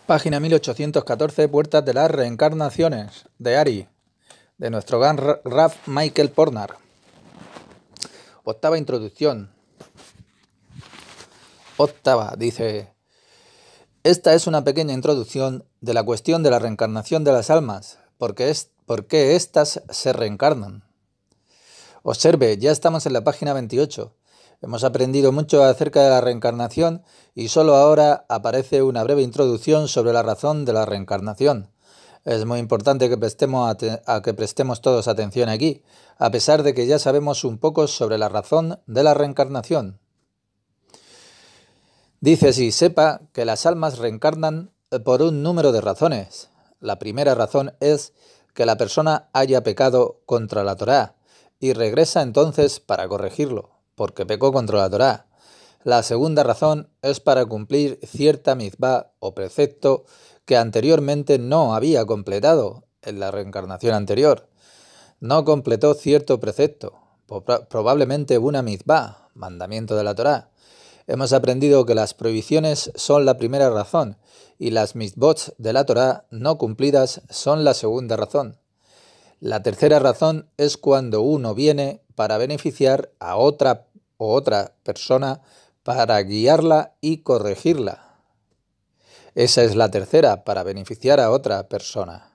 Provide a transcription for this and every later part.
Página 1814, Puertas de las Reencarnaciones, de Ari, de nuestro gran Raf Michael Pornar. Octava introducción. Dice: esta es una pequeña introducción de la cuestión de la reencarnación de las almas, por qué éstas se reencarnan. Observe, ya estamos en la página 28. Hemos aprendido mucho acerca de la reencarnación y solo ahora aparece una breve introducción sobre la razón de la reencarnación. Es muy importante que prestemos todos atención aquí, a pesar de que ya sabemos un poco sobre la razón de la reencarnación. Dice así: sepa que las almas reencarnan por un número de razones. La primera razón es que la persona haya pecado contra la Torá y regresa entonces para corregirlo, porque pecó contra la Torá. La segunda razón es para cumplir cierta mitzvah o precepto que anteriormente no había completado en la reencarnación anterior. No completó cierto precepto, probablemente una mitzvah, mandamiento de la Torá. Hemos aprendido que las prohibiciones son la primera razón y las mitzvot de la Torá no cumplidas son la segunda razón. La tercera razón es cuando uno viene para beneficiar a otra persona, para guiarla y corregirla. Esa es la tercera, para beneficiar a otra persona,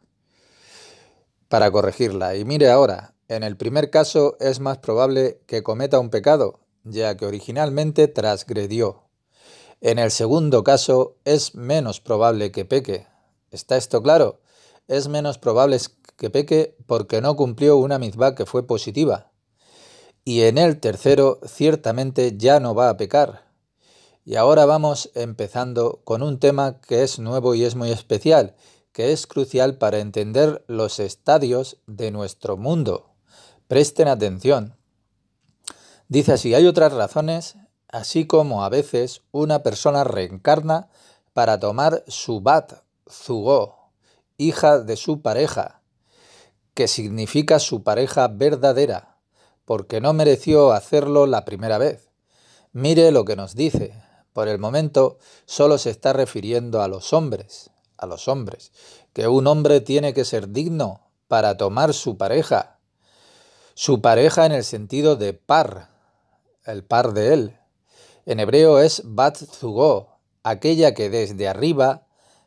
para corregirla. Y mire ahora, en el primer caso es más probable que cometa un pecado, ya que originalmente transgredió. En el segundo caso es menos probable que peque. ¿Está esto claro? Es menos probable que peque porque no cumplió una mitzvah que fue positiva. Y en el tercero ciertamente ya no va a pecar. Y ahora vamos empezando con un tema que es nuevo y es muy especial, que es crucial para entender los estadios de nuestro mundo. Presten atención. Dice así: hay otras razones, así como a veces una persona reencarna para tomar su bat zugó, hija de su pareja, que significa su pareja verdadera, porque no mereció hacerlo la primera vez. Mire lo que nos dice. Por el momento solo se está refiriendo a los hombres, que un hombre tiene que ser digno para tomar su pareja en el sentido de par, el par de él. En hebreo es bat zugó, aquella que desde arriba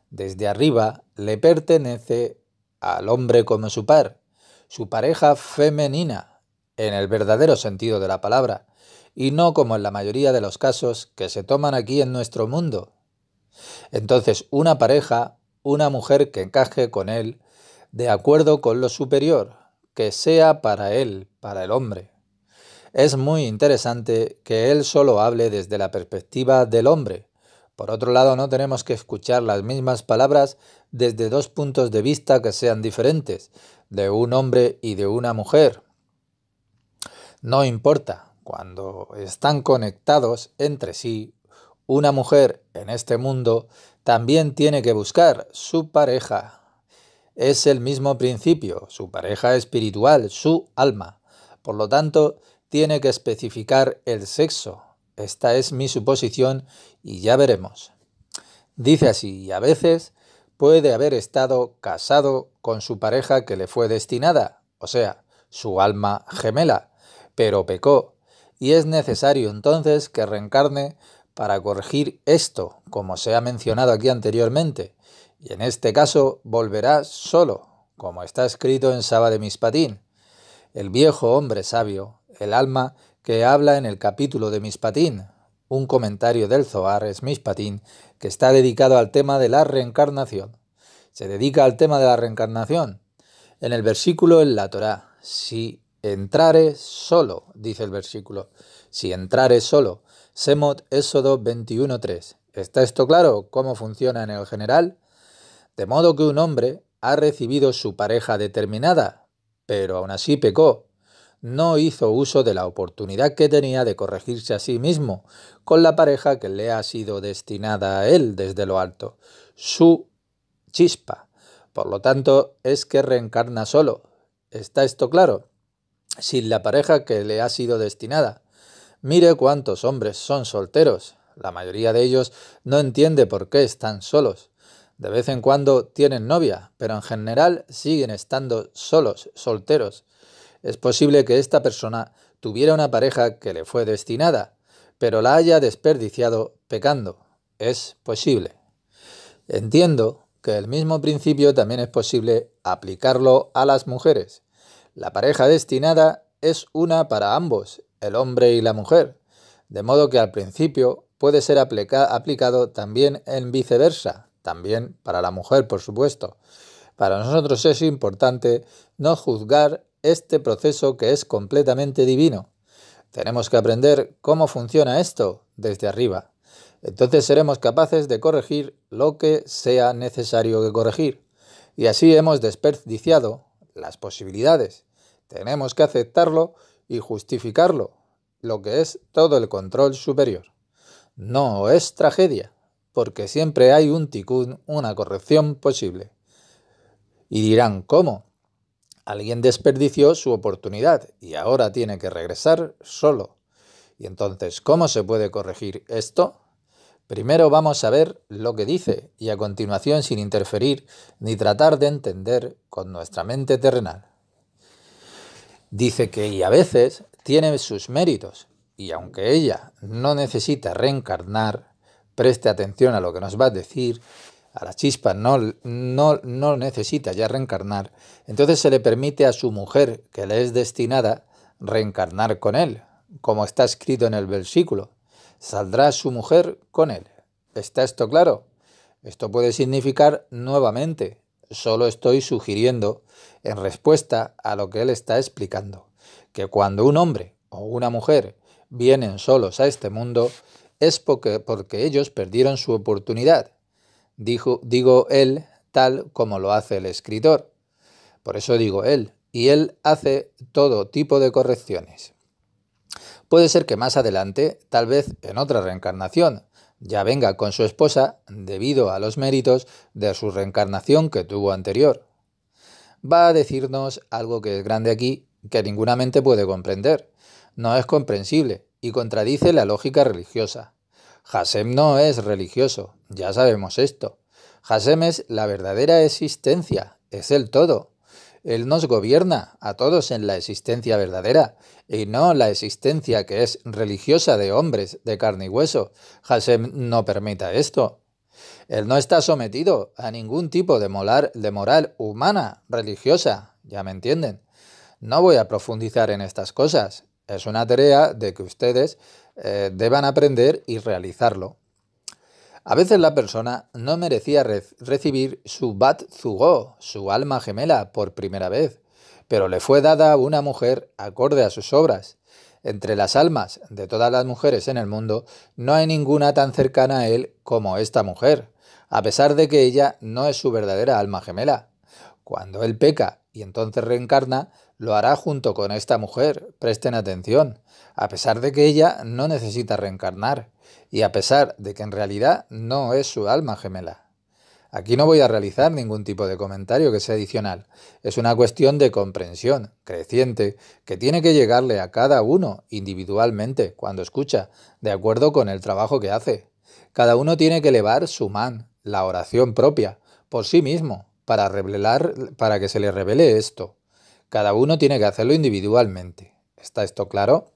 le pertenece al hombre como su pareja femenina, en el verdadero sentido de la palabra, y no como en la mayoría de los casos que se toman aquí en nuestro mundo. Entonces, una pareja, una mujer que encaje con él, de acuerdo con lo superior, que sea para él, para el hombre. Es muy interesante que él solo hable desde la perspectiva del hombre. Por otro lado, no tenemos que escuchar las mismas palabras desde dos puntos de vista que sean diferentes, de un hombre y de una mujer. No importa, cuando están conectados entre sí, una mujer en este mundo también tiene que buscar su pareja. Es el mismo principio, su pareja espiritual, su alma. Por lo tanto, tiene que especificar el sexo. Esta es mi suposición y ya veremos. Dice así: y a veces puede haber estado casado con su pareja que le fue destinada, o sea, su alma gemela, pero pecó, y es necesario entonces que reencarne para corregir esto, como se ha mencionado aquí anteriormente, y en este caso volverá solo, como está escrito en Saba de Mishpatim. El viejo hombre sabio, el alma que habla en el capítulo de Mishpatim, un comentario del Zohar es Mishpatim, que está dedicado al tema de la reencarnación. Se dedica al tema de la reencarnación. En el versículo en la Torá: si entrare solo, dice el versículo, si entrare solo. Semot Éxodo 21:3. ¿Está esto claro? ¿Cómo funciona en el general? De modo que un hombre ha recibido su pareja determinada, pero aún así pecó. No hizo uso de la oportunidad que tenía de corregirse a sí mismo con la pareja que le ha sido destinada a él desde lo alto, su chispa. Por lo tanto, es que reencarna solo. ¿Está esto claro? Sin la pareja que le ha sido destinada. Mire cuántos hombres son solteros. La mayoría de ellos no entiende por qué están solos. De vez en cuando tienen novia, pero en general siguen estando solos, solteros. Es posible que esta persona tuviera una pareja que le fue destinada, pero la haya desperdiciado pecando. Es posible. Entiendo que el mismo principio también es posible aplicarlo a las mujeres. La pareja destinada es una para ambos, el hombre y la mujer, de modo que al principio puede ser aplicado también en viceversa, también para la mujer, por supuesto. Para nosotros es importante no juzgar este proceso que es completamente divino. Tenemos que aprender cómo funciona esto desde arriba. Entonces seremos capaces de corregir lo que sea necesario que corregir. Y así hemos desperdiciado las posibilidades. Tenemos que aceptarlo y justificarlo, lo que es todo el control superior. No es tragedia, porque siempre hay un tikkun, una corrección posible. Y dirán, ¿cómo? Alguien desperdició su oportunidad y ahora tiene que regresar solo. Y entonces, ¿cómo se puede corregir esto? Primero vamos a ver lo que dice y a continuación, sin interferir ni tratar de entender con nuestra mente terrenal. Dice que y a veces tiene sus méritos y aunque ella no necesita reencarnar, preste atención a lo que nos va a decir, a la chispa no necesita ya reencarnar, entonces se le permite a su mujer que le es destinada reencarnar con él, como está escrito en el versículo. Saldrá su mujer con él. ¿Está esto claro? Esto puede significar nuevamente, solo estoy sugiriendo en respuesta a lo que él está explicando, que cuando un hombre o una mujer vienen solos a este mundo es porque ellos perdieron su oportunidad. Digo él tal como lo hace el escritor. Por eso digo él, y él hace todo tipo de correcciones. Puede ser que más adelante, tal vez en otra reencarnación, ya venga con su esposa debido a los méritos de su reencarnación que tuvo anterior. Va a decirnos algo que es grande aquí, que ninguna mente puede comprender. No es comprensible y contradice la lógica religiosa. Hashem no es religioso, ya sabemos esto. Hashem es la verdadera existencia, es el todo. Él nos gobierna a todos en la existencia verdadera y no la existencia que es religiosa de hombres de carne y hueso. Hashem no permita esto. Él no está sometido a ningún tipo de moral humana, religiosa, ya me entienden. No voy a profundizar en estas cosas. Es una tarea de que ustedes deban aprender y realizarlo. A veces la persona no merecía recibir su Bat Zugó, su alma gemela, por primera vez, pero le fue dada a una mujer acorde a sus obras. Entre las almas de todas las mujeres en el mundo, no hay ninguna tan cercana a él como esta mujer, a pesar de que ella no es su verdadera alma gemela. Cuando él peca y entonces reencarna, lo hará junto con esta mujer, presten atención, a pesar de que ella no necesita reencarnar y a pesar de que en realidad no es su alma gemela. Aquí no voy a realizar ningún tipo de comentario que sea adicional. Es una cuestión de comprensión creciente que tiene que llegarle a cada uno individualmente cuando escucha, de acuerdo con el trabajo que hace. Cada uno tiene que elevar su man, la oración propia, por sí mismo, para que se le revele esto. Cada uno tiene que hacerlo individualmente. ¿Está esto claro?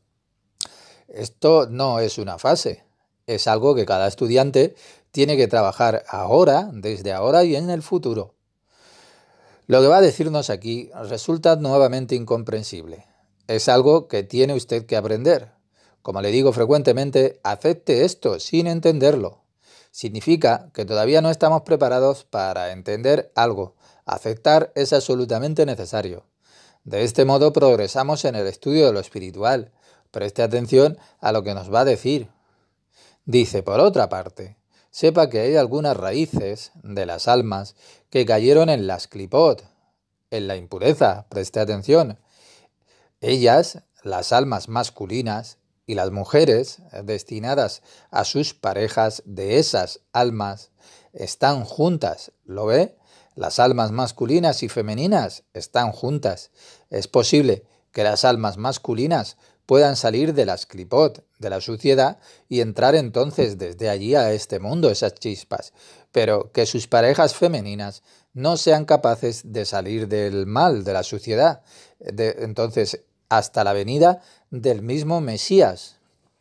Esto no es una fase. Es algo que cada estudiante tiene que trabajar ahora, desde ahora y en el futuro. Lo que va a decirnos aquí resulta nuevamente incomprensible. Es algo que tiene usted que aprender. Como le digo frecuentemente, acepte esto sin entenderlo. Significa que todavía no estamos preparados para entender algo. Aceptar es absolutamente necesario. De este modo progresamos en el estudio de lo espiritual. Preste atención a lo que nos va a decir. Dice, por otra parte, sepa que hay algunas raíces de las almas que cayeron en las clipot, en la impureza, preste atención. Ellas, las almas masculinas y las mujeres destinadas a sus parejas de esas almas, están juntas, ¿lo ve? Las almas masculinas y femeninas están juntas. Es posible que las almas masculinas puedan salir de las clipot, de la suciedad, y entrar entonces desde allí a este mundo, esas chispas, pero que sus parejas femeninas no sean capaces de salir del mal, de la suciedad, entonces hasta la venida del mismo Mesías.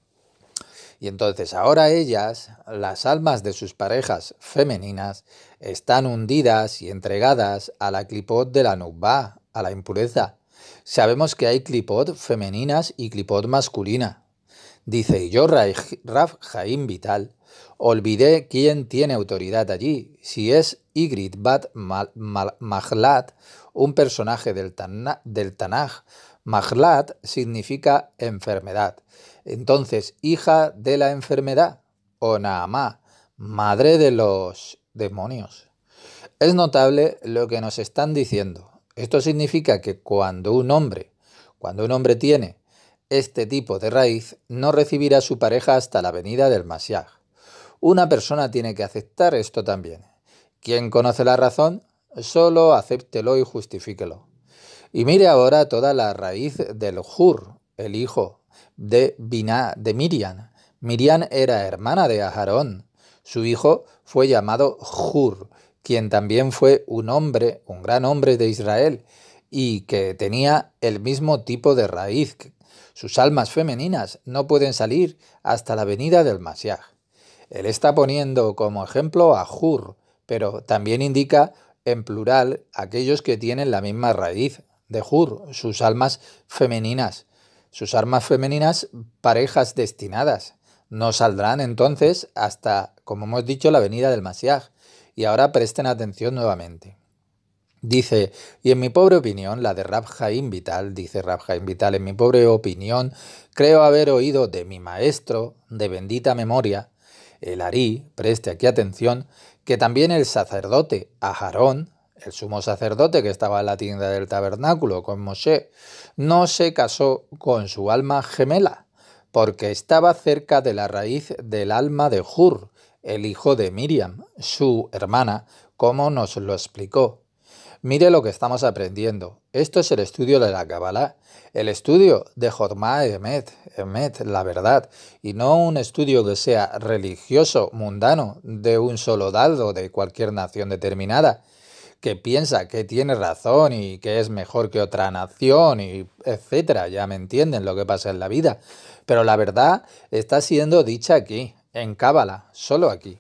Y entonces ahora ellas, las almas de sus parejas femeninas, están hundidas y entregadas a la clipot de la nukba, a la impureza. Sabemos que hay clipot femeninas y clipot masculina. Dice, y yo, Rav Chaim Vital, olvidé quién tiene autoridad allí, si es Ygritte bat Mahlat, un personaje del Tanaj. Mahlat significa enfermedad. Entonces, hija de la enfermedad, o Naamá, madre de los demonios. Es notable lo que nos están diciendo. Esto significa que cuando un hombre tiene este tipo de raíz, no recibirá a su pareja hasta la venida del Mashiach. Una persona tiene que aceptar esto también. Quien conoce la razón, solo acéptelo y justifíquelo. Y mire ahora toda la raíz del Hur, el hijo de Miriam. Miriam era hermana de Aarón. Su hijo fue llamado Hur, quien también fue un hombre, un gran hombre de Israel, y que tenía el mismo tipo de raíz. Sus almas femeninas no pueden salir hasta la venida del Mashiach. Él está poniendo como ejemplo a Hur, pero también indica en plural aquellos que tienen la misma raíz de Hur, sus almas femeninas. Sus almas femeninas, parejas destinadas, no saldrán entonces hasta, como hemos dicho, la venida del Mashiach. Y ahora presten atención nuevamente. Dice, y en mi pobre opinión, la de Rav Chaim Vital, dice Rav Chaim Vital, en mi pobre opinión, creo haber oído de mi maestro, de bendita memoria, el Ari, preste aquí atención, que también el sacerdote Aarón, el sumo sacerdote que estaba en la tienda del tabernáculo con Moshe, no se casó con su alma gemela, porque estaba cerca de la raíz del alma de Hur, el hijo de Miriam, su hermana, como nos lo explicó. Mire lo que estamos aprendiendo. Esto es el estudio de la Kabbalah, el estudio de Jorma Emet, la verdad, y no un estudio que sea religioso, mundano, de un solo daldo de cualquier nación determinada, que piensa que tiene razón y que es mejor que otra nación, y etcétera. Ya me entienden lo que pasa en la vida. Pero la verdad está siendo dicha aquí, en Kabbalah, solo aquí.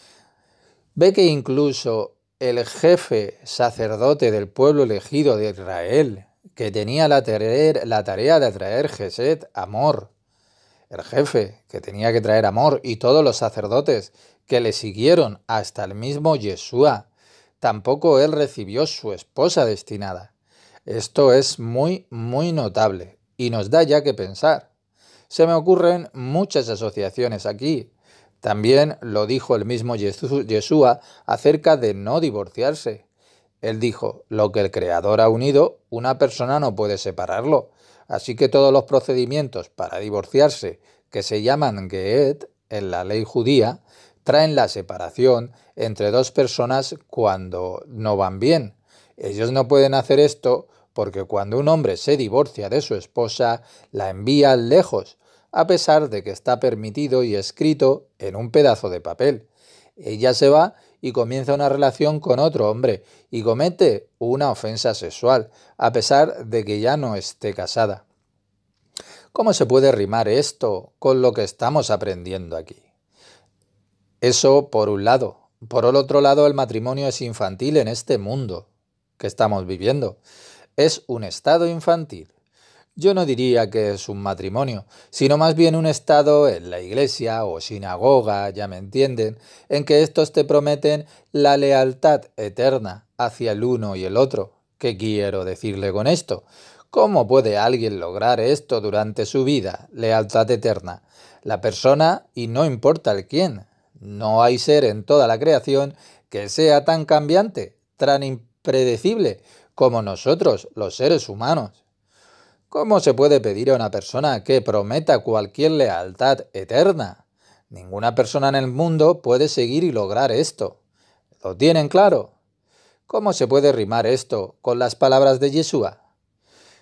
Ve que incluso el jefe sacerdote del pueblo elegido de Israel, que tenía la tarea de traer Gesed, amor, el jefe que tenía que traer amor, y todos los sacerdotes que le siguieron hasta el mismo Yeshua, tampoco él recibió su esposa destinada. Esto es muy, muy notable y nos da ya que pensar. Se me ocurren muchas asociaciones aquí. También lo dijo el mismo Yeshua acerca de no divorciarse. Él dijo, lo que el Creador ha unido, una persona no puede separarlo. Así que todos los procedimientos para divorciarse, que se llaman Geet en la ley judía, traen la separación entre dos personas cuando no van bien. Ellos no pueden hacer esto porque cuando un hombre se divorcia de su esposa, la envía lejos, a pesar de que está permitido y escrito en un pedazo de papel. Ella se va y comienza una relación con otro hombre y comete una ofensa sexual, a pesar de que ya no esté casada. ¿Cómo se puede rimar esto con lo que estamos aprendiendo aquí? Eso por un lado. Por el otro lado, el matrimonio es infantil en este mundo que estamos viviendo. Es un estado infantil. Yo no diría que es un matrimonio, sino más bien un estado en la iglesia o sinagoga, ya me entienden, en que estos te prometen la lealtad eterna hacia el uno y el otro. ¿Qué quiero decirle con esto? ¿Cómo puede alguien lograr esto durante su vida? Lealtad eterna. La persona y no importa el quién. No hay ser en toda la creación que sea tan cambiante, tan impredecible como nosotros, los seres humanos. ¿Cómo se puede pedir a una persona que prometa cualquier lealtad eterna? Ninguna persona en el mundo puede seguir y lograr esto. ¿Lo tienen claro? ¿Cómo se puede rimar esto con las palabras de Yeshua?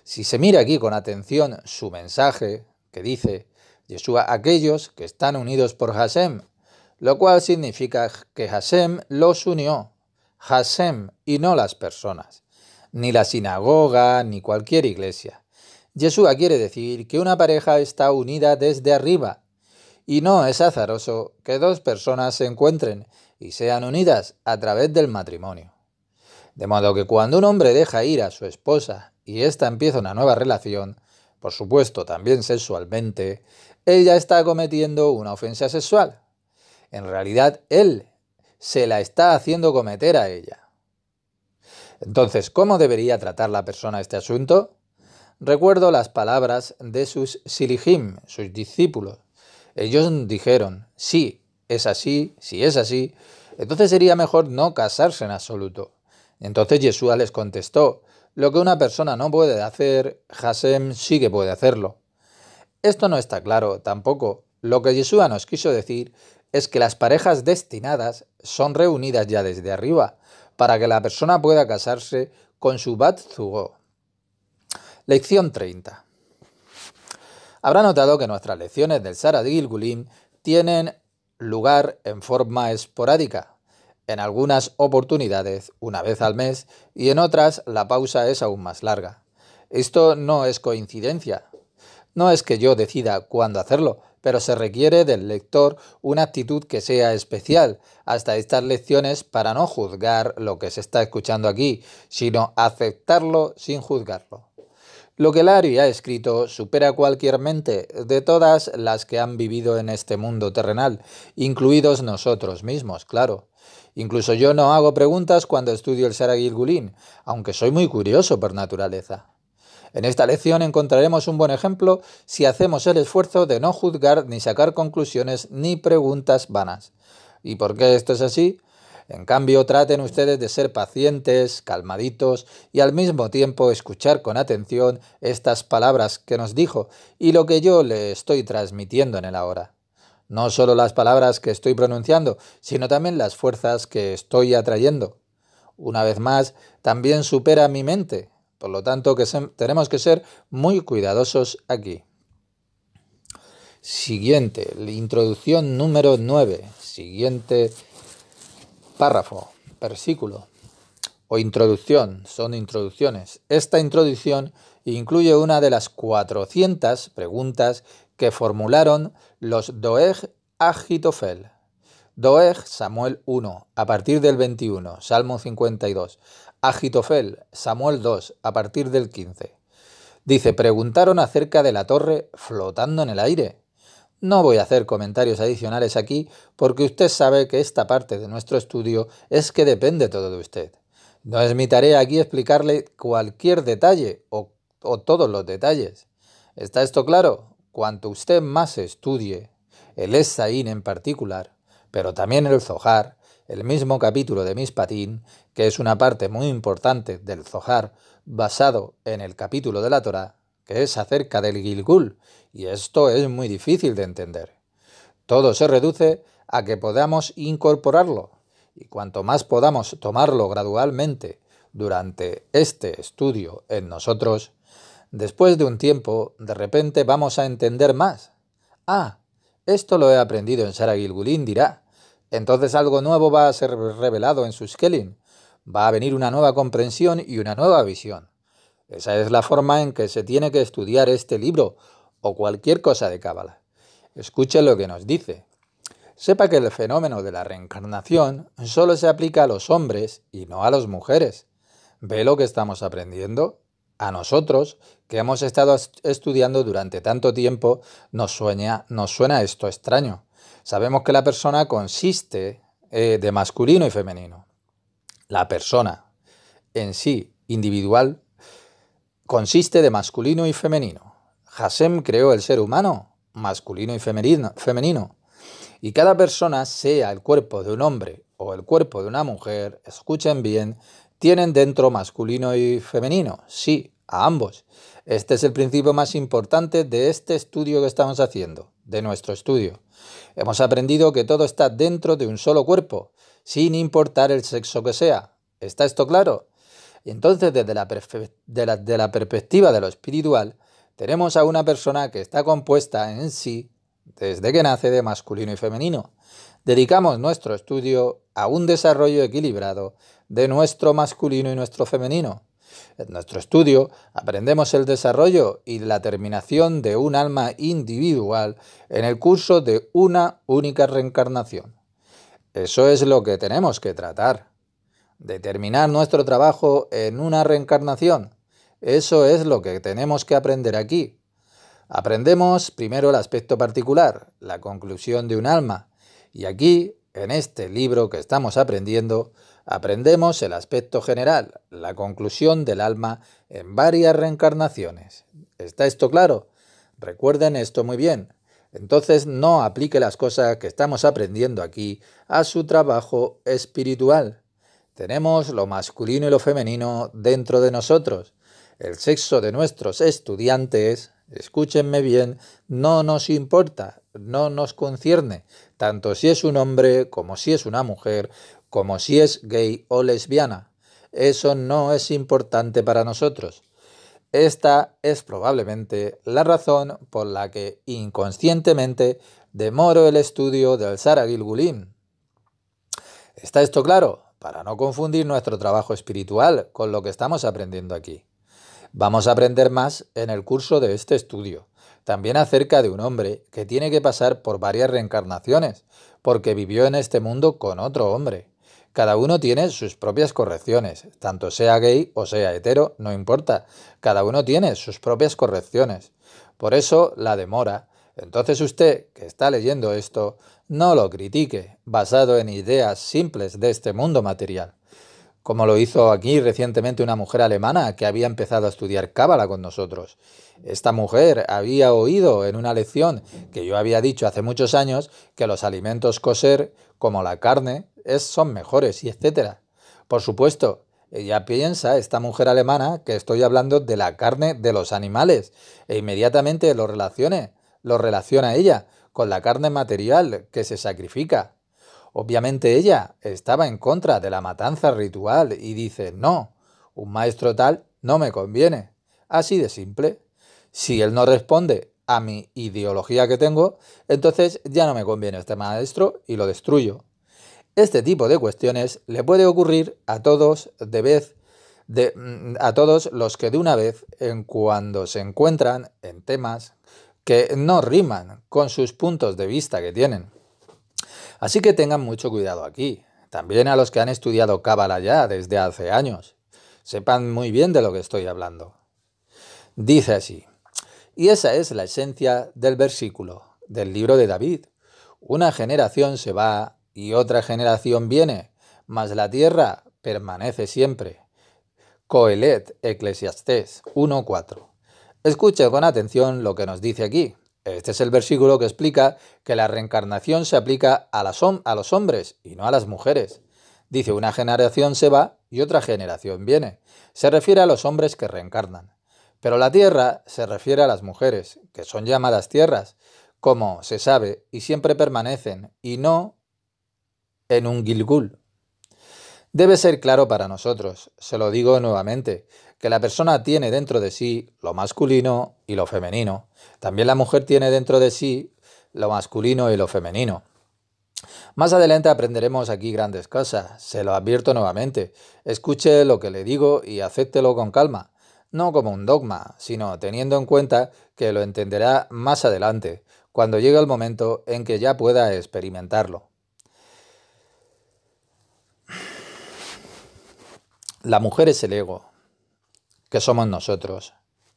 Si se mira aquí con atención su mensaje, que dice Yeshua, aquellos que están unidos por Hashem, lo cual significa que Hashem los unió, Hashem y no las personas, ni la sinagoga, ni cualquier iglesia. Yeshua quiere decir que una pareja está unida desde arriba, y no es azaroso que dos personas se encuentren y sean unidas a través del matrimonio. De modo que cuando un hombre deja ir a su esposa y ésta empieza una nueva relación, por supuesto también sexualmente, ella está cometiendo una ofensa sexual. En realidad, él se la está haciendo cometer a ella. Entonces, ¿cómo debería tratar la persona este asunto? Recuerdo las palabras de sus silihim, sus discípulos. Ellos dijeron, sí, es así, si es así, entonces sería mejor no casarse en absoluto. Entonces Yeshua les contestó, lo que una persona no puede hacer, Hashem sí que puede hacerlo. Esto no está claro tampoco. Lo que Yeshua nos quiso decir es que las parejas destinadas son reunidas ya desde arriba, para que la persona pueda casarse con su Bat Zugó. Lección 30. Habrá notado que nuestras lecciones del Sara de Gilgulim tienen lugar en forma esporádica. En algunas oportunidades, una vez al mes, y en otras la pausa es aún más larga. Esto no es coincidencia. No es que yo decida cuándo hacerlo, pero se requiere del lector una actitud que sea especial hasta estas lecciones para no juzgar lo que se está escuchando aquí, sino aceptarlo sin juzgarlo. Lo que Larry ha escrito supera cualquier mente de todas las que han vivido en este mundo terrenal, incluidos nosotros mismos, claro. Incluso yo no hago preguntas cuando estudio el Sara Gilgulim, aunque soy muy curioso por naturaleza. En esta lección encontraremos un buen ejemplo si hacemos el esfuerzo de no juzgar ni sacar conclusiones ni preguntas vanas. ¿Y por qué esto es así? En cambio, traten ustedes de ser pacientes, calmaditos y al mismo tiempo escuchar con atención estas palabras que nos dijo y lo que yo le estoy transmitiendo en el ahora. No solo las palabras que estoy pronunciando, sino también las fuerzas que estoy atrayendo. Una vez más, también supera mi mente. Por lo tanto, tenemos que ser muy cuidadosos aquí. Siguiente, la introducción número 9. Siguiente párrafo, versículo o introducción, son introducciones. Esta introducción incluye una de las 400 preguntas que formularon los Doeg Agitofel. Doeg, Samuel 1, a partir del 21, Salmo 52. Agitofel, Samuel 2, a partir del 15. Dice, preguntaron acerca de la torre flotando en el aire. No voy a hacer comentarios adicionales aquí porque usted sabe que esta parte de nuestro estudio es que depende todo de usted. No es mi tarea aquí explicarle cualquier detalle o todos los detalles. ¿Está esto claro? Cuanto usted más estudie, el Esaín en particular, pero también el Zohar, el mismo capítulo de Mishpatim, que es una parte muy importante del Zohar basado en el capítulo de la Torá, que es acerca del Gilgul, y esto es muy difícil de entender. Todo se reduce a que podamos incorporarlo, y cuanto más podamos tomarlo gradualmente durante este estudio en nosotros, después de un tiempo, de repente vamos a entender más. Ah, esto lo he aprendido en Sara Gilgulim, dirá. Entonces algo nuevo va a ser revelado en sus Kelim. Va a venir una nueva comprensión y una nueva visión. Esa es la forma en que se tiene que estudiar este libro o cualquier cosa de Cábala. Escuche lo que nos dice. Sepa que el fenómeno de la reencarnación solo se aplica a los hombres y no a las mujeres. ¿Ve lo que estamos aprendiendo? A nosotros, que hemos estado estudiando durante tanto tiempo, nos suena esto extraño. Sabemos que la persona consiste de masculino y femenino. La persona en sí, individual, consiste de masculino y femenino. Hashem creó el ser humano, masculino y femenino. Y cada persona, sea el cuerpo de un hombre o el cuerpo de una mujer, escuchen bien, tienen dentro masculino y femenino. Sí, a ambos. Este es el principio más importante de este estudio que estamos haciendo, de nuestro estudio. Hemos aprendido que todo está dentro de un solo cuerpo, sin importar el sexo que sea. ¿Está esto claro? Y entonces, desde de la perspectiva de lo espiritual, tenemos a una persona que está compuesta en sí, desde que nace, de masculino y femenino. Dedicamos nuestro estudio a un desarrollo equilibrado de nuestro masculino y nuestro femenino. En nuestro estudio aprendemos el desarrollo y la terminación de un alma individual en el curso de una única reencarnación. Eso es lo que tenemos que tratar. Determinar nuestro trabajo en una reencarnación. Eso es lo que tenemos que aprender aquí. Aprendemos primero el aspecto particular, la conclusión de un alma. Y aquí, en este libro que estamos aprendiendo, aprendemos el aspecto general, la conclusión del alma en varias reencarnaciones. ¿Está esto claro? Recuerden esto muy bien. Entonces no aplique las cosas que estamos aprendiendo aquí a su trabajo espiritual. Tenemos lo masculino y lo femenino dentro de nosotros. El sexo de nuestros estudiantes, escúchenme bien, no nos importa, no nos concierne, tanto si es un hombre como si es una mujer, como si es gay o lesbiana. Eso no es importante para nosotros. Esta es probablemente la razón por la que inconscientemente demoro el estudio del Sara Gilgulim. ¿Está esto claro? Para no confundir nuestro trabajo espiritual con lo que estamos aprendiendo aquí. Vamos a aprender más en el curso de este estudio, también acerca de un hombre que tiene que pasar por varias reencarnaciones, porque vivió en este mundo con otro hombre. Cada uno tiene sus propias correcciones, tanto sea gay o sea hetero, no importa, cada uno tiene sus propias correcciones. Por eso la demora. Entonces usted, que está leyendo esto, no lo critique, basado en ideas simples de este mundo material. Como lo hizo aquí recientemente una mujer alemana que había empezado a estudiar cábala con nosotros. Esta mujer había oído en una lección que yo había dicho hace muchos años que los alimentos kosher, como la carne, son mejores y etcétera. Por supuesto, ella piensa, esta mujer alemana, que estoy hablando de la carne de los animales e inmediatamente lo relaciona ella con la carne material que se sacrifica. Obviamente ella estaba en contra de la matanza ritual y dice, no, un maestro tal no me conviene. Así de simple. Si él no responde a mi ideología que tengo, entonces ya no me conviene este maestro y lo destruyo. Este tipo de cuestiones le puede ocurrir a todos a todos los que de una vez en cuando se encuentran en temas que no riman con sus puntos de vista que tienen. Así que tengan mucho cuidado aquí. También a los que han estudiado cábala ya desde hace años. Sepan muy bien de lo que estoy hablando. Dice así, y esa es la esencia del versículo del libro de David. Una generación se va y otra generación viene, mas la tierra permanece siempre. Coelet, Eclesiastés 1:4. Escuche con atención lo que nos dice aquí. Este es el versículo que explica que la reencarnación se aplica a los hombres y no a las mujeres. Dice, una generación se va y otra generación viene. Se refiere a los hombres que reencarnan. Pero la tierra se refiere a las mujeres, que son llamadas tierras, como se sabe, y siempre permanecen, y no en un Gilgul. Debe ser claro para nosotros, se lo digo nuevamente, que la persona tiene dentro de sí lo masculino y lo femenino. También la mujer tiene dentro de sí lo masculino y lo femenino. Más adelante aprenderemos aquí grandes cosas, se lo advierto nuevamente. Escuche lo que le digo y acéptelo con calma, no como un dogma, sino teniendo en cuenta que lo entenderá más adelante, cuando llegue el momento en que ya pueda experimentarlo. La mujer es el ego, que somos nosotros,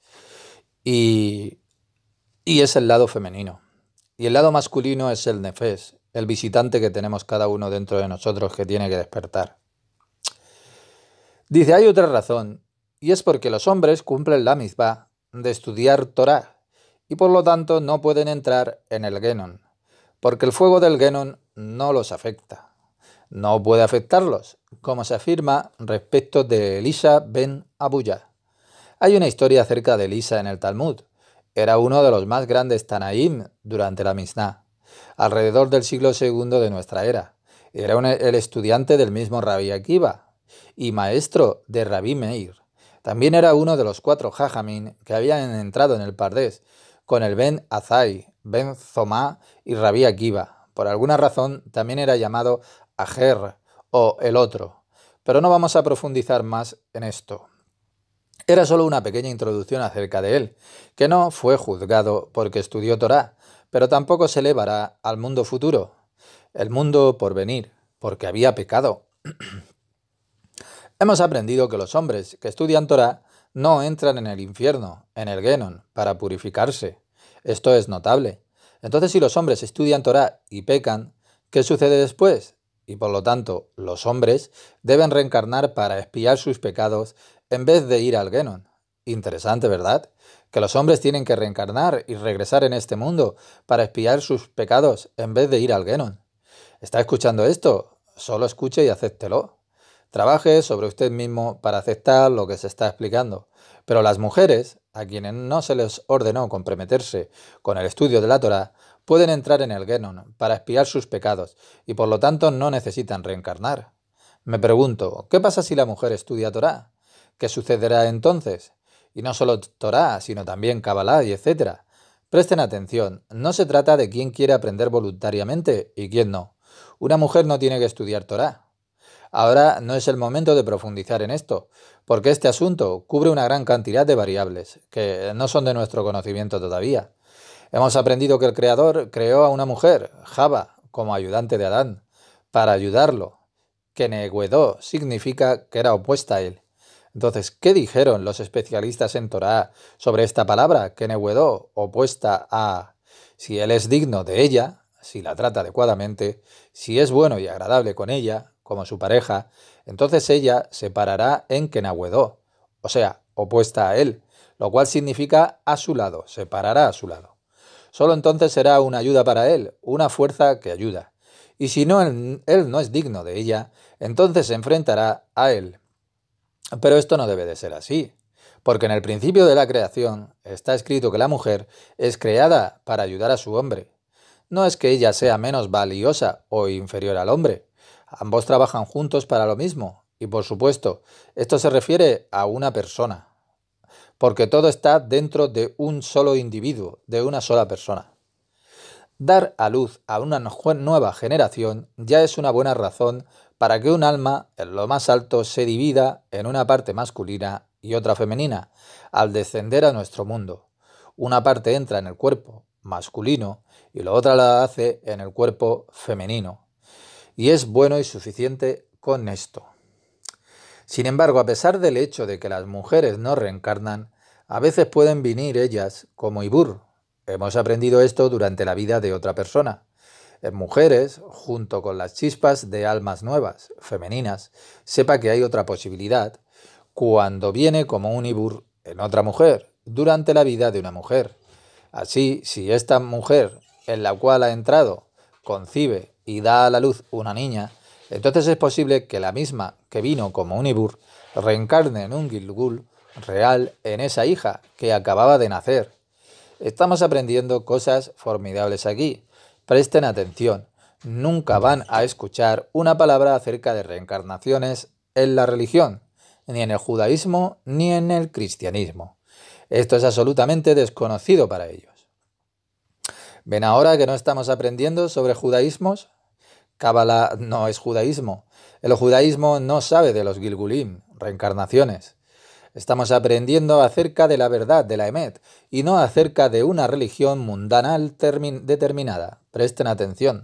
y es el lado femenino. Y el lado masculino es el nefes, el visitante que tenemos cada uno dentro de nosotros que tiene que despertar. Dice, hay otra razón, y es porque los hombres cumplen la mizvá de estudiar Torá, y por lo tanto no pueden entrar en el Genon, porque el fuego del Genon no los afecta. No puede afectarlos, como se afirma respecto de Elisha ben Abuya. Hay una historia acerca de Elisha en el Talmud. Era uno de los más grandes Tanaim durante la Misná, alrededor del siglo II de nuestra era. Era el estudiante del mismo Rabbi Akiva. y maestro de Rabí Meir. También era uno de los 4 Jajamín que habían entrado en el Pardés, con el Ben Azai, Ben Zomá y Rabí Akiva. Por alguna razón también era llamado Ajer o el otro, pero no vamos a profundizar más en esto. Era solo una pequeña introducción acerca de él, que no fue juzgado porque estudió Torá, pero tampoco se elevará al mundo futuro, el mundo por venir, porque había pecado. Hemos aprendido que los hombres que estudian Torá no entran en el infierno, en el Genon, para purificarse. Esto es notable. Entonces, si los hombres estudian Torá y pecan, ¿qué sucede después? Y por lo tanto, los hombres deben reencarnar para expiar sus pecados en vez de ir al Genon. Interesante, ¿verdad? Que los hombres tienen que reencarnar y regresar en este mundo para expiar sus pecados en vez de ir al Genon. ¿Está escuchando esto? Solo escuche y acéptelo. Trabaje sobre usted mismo para aceptar lo que se está explicando. Pero las mujeres, a quienes no se les ordenó comprometerse con el estudio de la Torá, pueden entrar en el Genon para expiar sus pecados y por lo tanto no necesitan reencarnar. Me pregunto, ¿qué pasa si la mujer estudia Torá? ¿Qué sucederá entonces? Y no solo Torá, sino también Kabbalah y etc. Presten atención, no se trata de quién quiere aprender voluntariamente y quién no. Una mujer no tiene que estudiar Torá. Ahora no es el momento de profundizar en esto, porque este asunto cubre una gran cantidad de variables que no son de nuestro conocimiento todavía. Hemos aprendido que el Creador creó a una mujer, Java, como ayudante de Adán, para ayudarlo, que Neguedó significa que era opuesta a él. Entonces, ¿qué dijeron los especialistas en Torá sobre esta palabra, que Neguedó, opuesta a si él es digno de ella, si la trata adecuadamente, si es bueno y agradable con ella, como su pareja, entonces ella se parará en Kenahuedó, o sea, opuesta a él, lo cual significa a su lado, se parará a su lado. Solo entonces será una ayuda para él, una fuerza que ayuda. Y si no, él no es digno de ella, entonces se enfrentará a él. Pero esto no debe de ser así, porque en el principio de la creación está escrito que la mujer es creada para ayudar a su hombre. No es que ella sea menos valiosa o inferior al hombre. Ambos trabajan juntos para lo mismo. Y por supuesto, esto se refiere a una persona, porque todo está dentro de un solo individuo, de una sola persona. Dar a luz a una nueva generación ya es una buena razón para que un alma en lo más alto se divida en una parte masculina y otra femenina, al descender a nuestro mundo. Una parte entra en el cuerpo masculino y la otra la hace en el cuerpo femenino. Y es bueno y suficiente con esto. Sin embargo, a pesar del hecho de que las mujeres no reencarnan, a veces pueden venir ellas como Ibur. Hemos aprendido esto durante la vida de otra persona. En mujeres, junto con las chispas de almas nuevas, femeninas, sepa que hay otra posibilidad cuando viene como un Ibur en otra mujer, durante la vida de una mujer. Así, si esta mujer en la cual ha entrado concibe y da a la luz una niña, entonces es posible que la misma que vino como un Ibur reencarne en un Gilgul real en esa hija que acababa de nacer. Estamos aprendiendo cosas formidables aquí. Presten atención, nunca van a escuchar una palabra acerca de reencarnaciones en la religión, ni en el judaísmo ni en el cristianismo. Esto es absolutamente desconocido para ellos. ¿Ven ahora que no estamos aprendiendo sobre judaísmos? Kabbalah no es judaísmo. El judaísmo no sabe de los Gilgulim, reencarnaciones. Estamos aprendiendo acerca de la verdad, de la Emet, y no acerca de una religión mundanal determinada. Presten atención.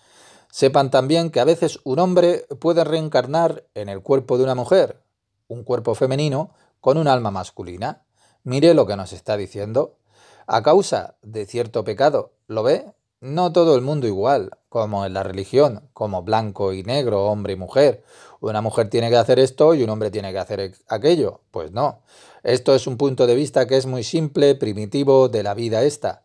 Sepan también que a veces un hombre puede reencarnar en el cuerpo de una mujer, un cuerpo femenino, con un alma masculina. Mire lo que nos está diciendo. A causa de cierto pecado, ¿lo ve? No todo el mundo igual, como en la religión, como blanco y negro, hombre y mujer. Una mujer tiene que hacer esto y un hombre tiene que hacer aquello. Pues no. Esto es un punto de vista que es muy simple, primitivo, de la vida esta.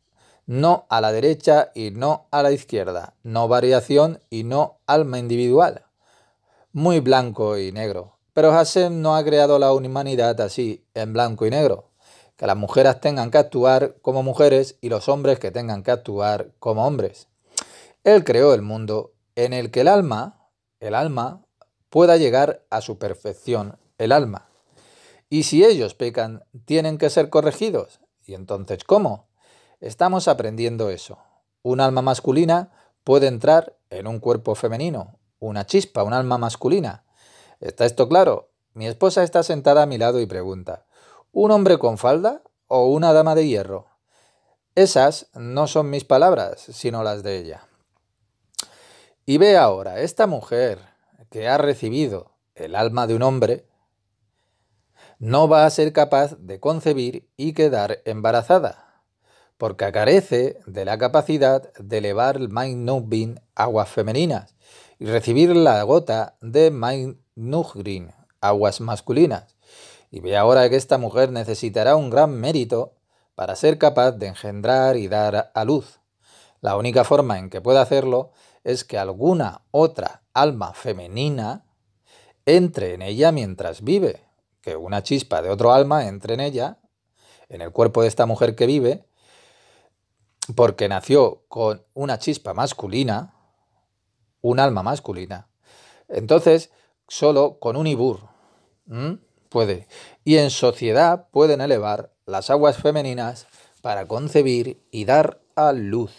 No a la derecha y no a la izquierda. No variación y no alma individual. Muy blanco y negro. Pero Hashem no ha creado la humanidad así, en blanco y negro. Que las mujeres tengan que actuar como mujeres y los hombres que tengan que actuar como hombres. Él creó el mundo en el que el alma pueda llegar a su perfección el alma. Y si ellos pecan, tienen que ser corregidos. ¿Y entonces cómo? Estamos aprendiendo eso. Un alma masculina puede entrar en un cuerpo femenino. Una chispa, un alma masculina. ¿Está esto claro? Mi esposa está sentada a mi lado y pregunta, ¿un hombre con falda o una dama de hierro? Esas no son mis palabras, sino las de ella. Y ve ahora, esta mujer que ha recibido el alma de un hombre no va a ser capaz de concebir y quedar embarazada, porque carece de la capacidad de elevar el Main Nubin, aguas femeninas, y recibir la gota de Main Nugrin, aguas masculinas. Y ve ahora que esta mujer necesitará un gran mérito para ser capaz de engendrar y dar a luz. La única forma en que pueda hacerlo es que alguna otra alma femenina entre en ella mientras vive, que una chispa de otro alma entre en ella, en el cuerpo de esta mujer que vive, porque nació con una chispa masculina, un alma masculina. Entonces, solo con un ibur puede. Y en sociedad pueden elevar las aguas femeninas para concebir y dar a luz.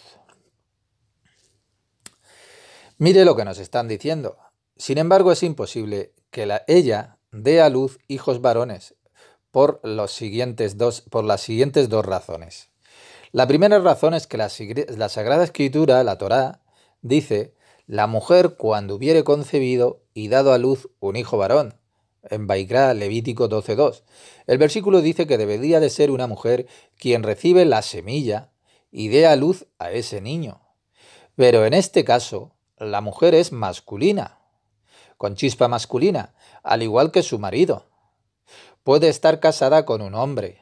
Mire lo que nos están diciendo. Sin embargo, es imposible que ella dé a luz hijos varones por las siguientes dos razones. La primera razón es que la Sagrada Escritura, la Torá, dice, la mujer cuando hubiere concebido y dado a luz un hijo varón, en Vaikra, Levítico 12:2. El versículo dice que debería de ser una mujer quien recibe la semilla y dé a luz a ese niño. Pero en este caso, la mujer es masculina, con chispa masculina, al igual que su marido. Puede estar casada con un hombre,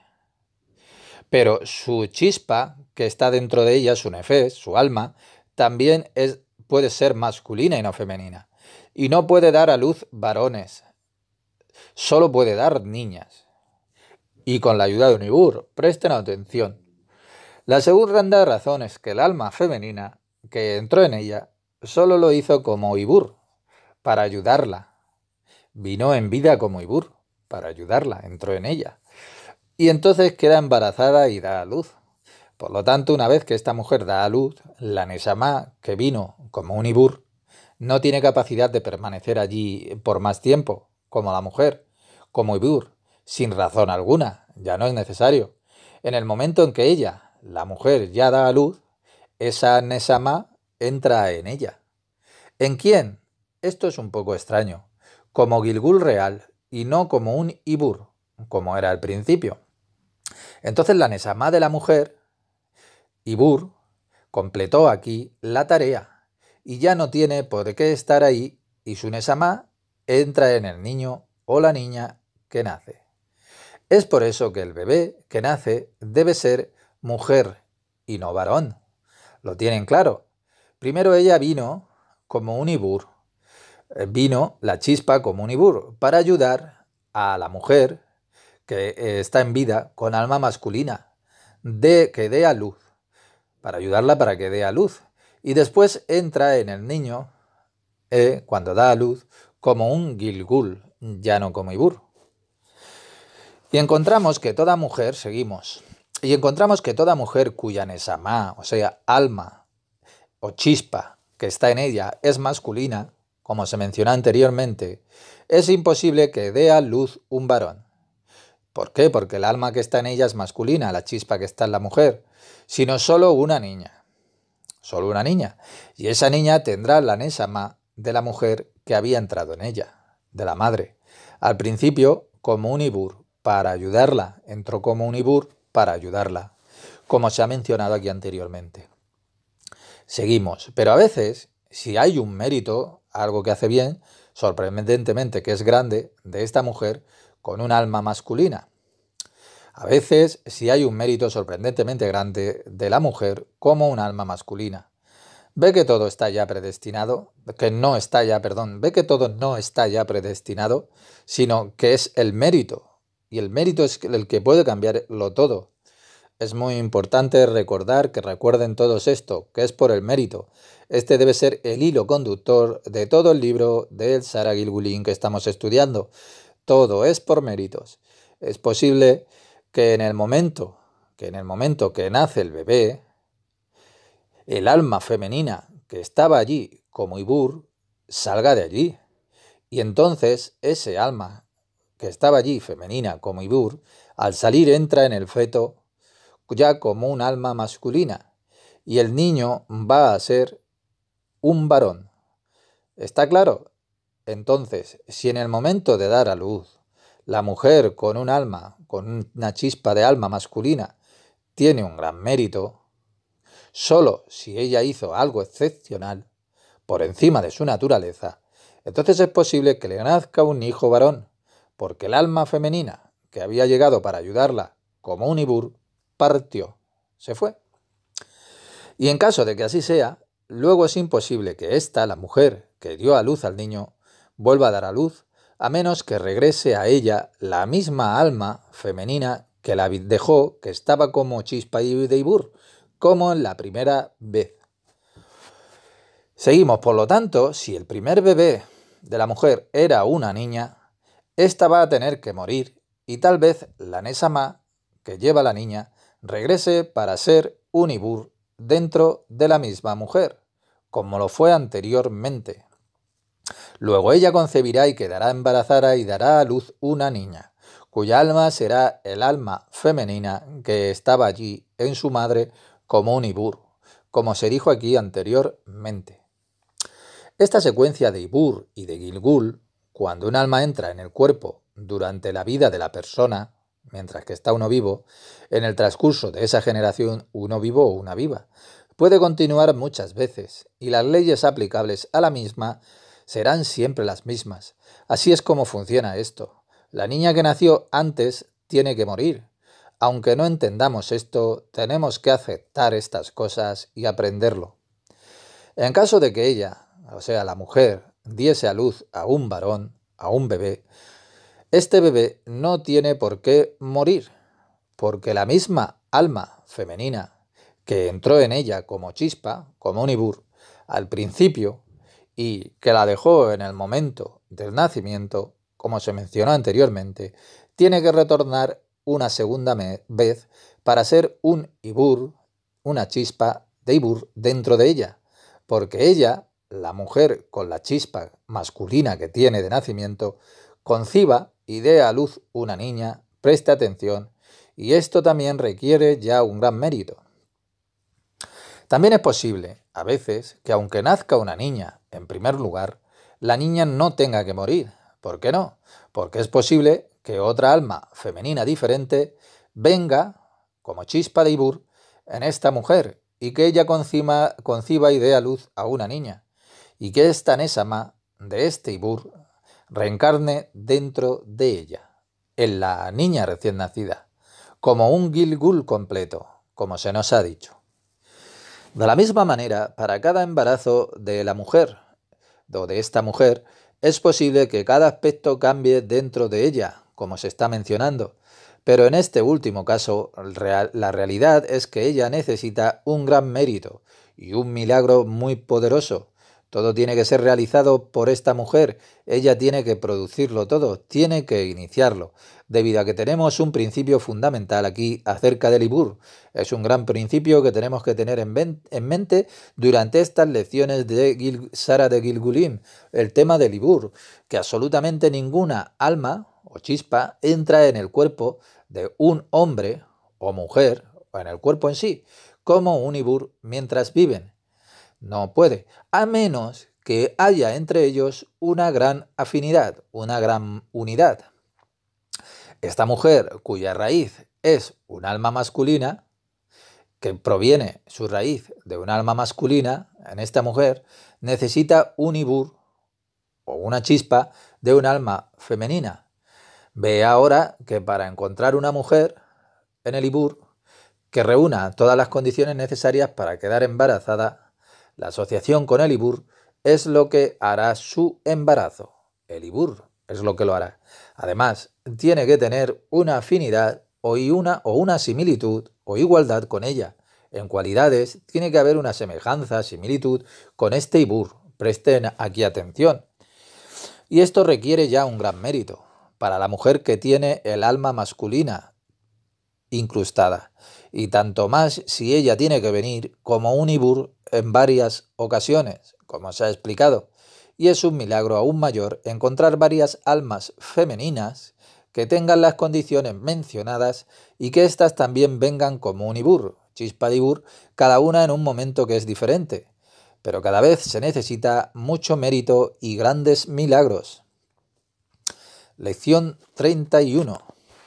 pero su chispa, que está dentro de ella, su nefés, su alma, también puede ser masculina y no femenina. Y no puede dar a luz varones, solo puede dar niñas. Y con la ayuda de un ibur, presten atención. La segunda razón es que el alma femenina que entró en ella solo lo hizo como ibur, para ayudarla. Vino en vida como ibur, para ayudarla, entró en ella. Y entonces queda embarazada y da a luz. Por lo tanto, una vez que esta mujer da a luz, la Neshama, que vino como un ibur, no tiene capacidad de permanecer allí por más tiempo, como la mujer, como ibur, sin razón alguna, ya no es necesario. En el momento en que ella, la mujer, ya da a luz, esa Neshama entra en ella. ¿En quién? Esto es un poco extraño, como Gilgul real y no como un ibur, como era al principio. Entonces la Neshama de la mujer, ibur, completó aquí la tarea y ya no tiene por qué estar ahí y su Neshama entra en el niño o la niña que nace. Es por eso que el bebé que nace debe ser mujer y no varón. ¿Lo tienen claro? Primero ella vino como un ibur. Vino la chispa como un ibur para ayudar a la mujer que está en vida con alma masculina, que dé a luz, para ayudarla para que dé a luz. Y después entra en el niño, cuando da a luz, como un gilgul, ya no como ibur. Y encontramos que toda mujer, seguimos, y encontramos que toda mujer cuya nesamá, o sea, alma o chispa que está en ella, es masculina, como se mencionó anteriormente, es imposible que dé a luz un varón. ¿Por qué? Porque el alma que está en ella es masculina, la chispa que está en la mujer, sino solo una niña. Solo una niña. Y esa niña tendrá la neshama de la mujer que había entrado en ella, de la madre. Al principio, como un ibur, para ayudarla. Entró como un ibur para ayudarla, como se ha mencionado aquí anteriormente. Seguimos. Pero a veces, si hay un mérito, algo que hace bien, sorprendentemente que es grande, de esta mujer, con un alma masculina. A veces, si hay un mérito sorprendentemente grande de la mujer como un alma masculina. Ve que todo está ya predestinado, ve que todo no está ya predestinado, sino que es el mérito. Y el mérito es el que puede cambiarlo todo. Es muy importante recordar que recuerden todos esto, que es por el mérito. Este debe ser el hilo conductor de todo el libro del Sara Gilgulin que estamos estudiando. Todo es por méritos. Es posible que en el momento que nace el bebé, el alma femenina que estaba allí como Ibur salga de allí. Y entonces ese alma que estaba allí femenina como Ibur, al salir entra en el feto ya como un alma masculina. Y el niño va a ser un varón. ¿Está claro? Entonces, si en el momento de dar a luz, la mujer con un alma, con una chispa de alma masculina, tiene un gran mérito, solo si ella hizo algo excepcional, por encima de su naturaleza, entonces es posible que le nazca un hijo varón, porque el alma femenina, que había llegado para ayudarla como un ibur, partió, se fue. Y en caso de que así sea, luego es imposible que ésta, la mujer que dio a luz al niño, vuelva a dar a luz, a menos que regrese a ella la misma alma femenina que la dejó, que estaba como chispa de Ibur, como en la primera vez. Seguimos, por lo tanto, si el primer bebé de la mujer era una niña, ésta va a tener que morir y tal vez la Nesama, que lleva a la niña, regrese para ser un Ibur dentro de la misma mujer, como lo fue anteriormente. Luego ella concebirá y quedará embarazada y dará a luz una niña, cuya alma será el alma femenina que estaba allí en su madre como un Ibur, como se dijo aquí anteriormente. Esta secuencia de Ibur y de Gilgul, cuando un alma entra en el cuerpo durante la vida de la persona, mientras que está uno vivo, en el transcurso de esa generación, uno vivo o una viva, puede continuar muchas veces y las leyes aplicables a la misma serán siempre las mismas. Así es como funciona esto. La niña que nació antes tiene que morir. Aunque no entendamos esto, tenemos que aceptar estas cosas y aprenderlo. En caso de que ella, o sea, la mujer, diese a luz a un varón, a un bebé, este bebé no tiene por qué morir, porque la misma alma femenina que entró en ella como chispa, como un ibur, al principio, y que la dejó en el momento del nacimiento, como se mencionó anteriormente, tiene que retornar una segunda vez para ser un ibur, una chispa de ibur dentro de ella, porque ella, la mujer con la chispa masculina que tiene de nacimiento, conciba y dé a luz una niña, preste atención, y esto también requiere ya un gran mérito. También es posible, a veces, que aunque nazca una niña, en primer lugar, la niña no tenga que morir. ¿Por qué no? Porque es posible que otra alma femenina diferente venga, como chispa de Ibur, en esta mujer, y que ella conciba y dé a luz a una niña, y que esta Nesama de este Ibur reencarne dentro de ella, en la niña recién nacida, como un Gilgul completo, como se nos ha dicho. De la misma manera, para cada embarazo de la mujer o de esta mujer, es posible que cada aspecto cambie dentro de ella, como se está mencionando. Pero en este último caso, la realidad es que ella necesita un gran mérito y un milagro muy poderoso. Todo tiene que ser realizado por esta mujer. Ella tiene que producirlo todo, tiene que iniciarlo, debido a que tenemos un principio fundamental aquí acerca del Ibur. Es un gran principio que tenemos que tener en mente durante estas lecciones de Sara de Gilgulim, el tema del Ibur, que absolutamente ninguna alma o chispa entra en el cuerpo de un hombre o mujer, o en el cuerpo en sí, como un Ibur mientras viven. No puede, a menos que haya entre ellos una gran afinidad, una gran unidad. Esta mujer, cuya raíz es un alma masculina, que proviene su raíz de un alma masculina, en esta mujer, necesita un ibur o una chispa de un alma femenina. Ve ahora que para encontrar una mujer en el ibur que reúna todas las condiciones necesarias para quedar embarazada, la asociación con el ibur es lo que hará su embarazo. El ibur es lo que lo hará. Además, tiene que tener una afinidad o una similitud o igualdad con ella. En cualidades tiene que haber una semejanza, similitud con este ibur. Presten aquí atención. Y esto requiere ya un gran mérito para la mujer que tiene el alma masculina incrustada. Y tanto más si ella tiene que venir como un ibur en varias ocasiones, como se ha explicado. Y es un milagro aún mayor encontrar varias almas femeninas que tengan las condiciones mencionadas y que éstas también vengan como un ibur, chispa de ibur, cada una en un momento que es diferente. Pero cada vez se necesita mucho mérito y grandes milagros. Lección 31.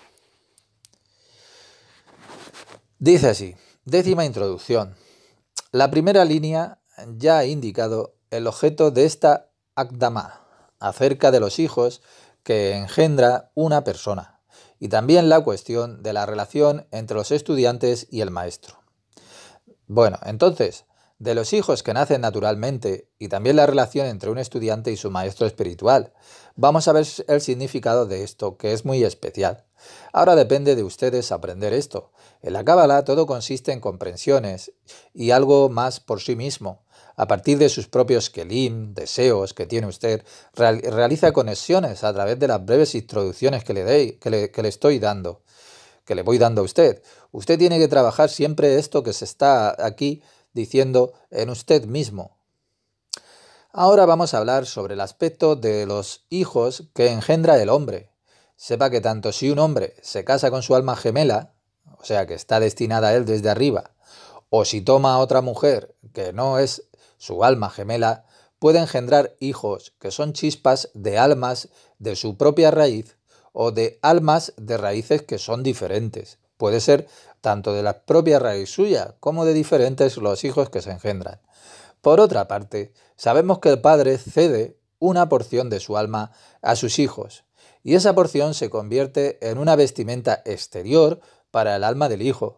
Dice así, 10ª introducción. La primera línea ya ha indicado el objeto de esta Akdama, acerca de los hijos que engendra una persona, y también la cuestión de la relación entre los estudiantes y el maestro. Bueno, entonces, de los hijos que nacen naturalmente y también la relación entre un estudiante y su maestro espiritual, vamos a ver el significado de esto, que es muy especial. Ahora depende de ustedes aprender esto. En la Cábala todo consiste en comprensiones y algo más por sí mismo. A partir de sus propios kelim, deseos que tiene usted, realiza conexiones a través de las breves introducciones que le estoy dando, que le voy dando a usted. Usted tiene que trabajar siempre esto que se está aquí diciendo en usted mismo. Ahora vamos a hablar sobre el aspecto de los hijos que engendra el hombre. Sepa que tanto si un hombre se casa con su alma gemela, o sea que está destinada a él desde arriba, o si toma a otra mujer que no es su alma gemela, puede engendrar hijos que son chispas de almas de su propia raíz o de almas de raíces que son diferentes. Puede ser tanto de la propia raíz suya como de diferentes los hijos que se engendran. Por otra parte, sabemos que el padre cede una porción de su alma a sus hijos, y esa porción se convierte en una vestimenta exterior para el alma del hijo.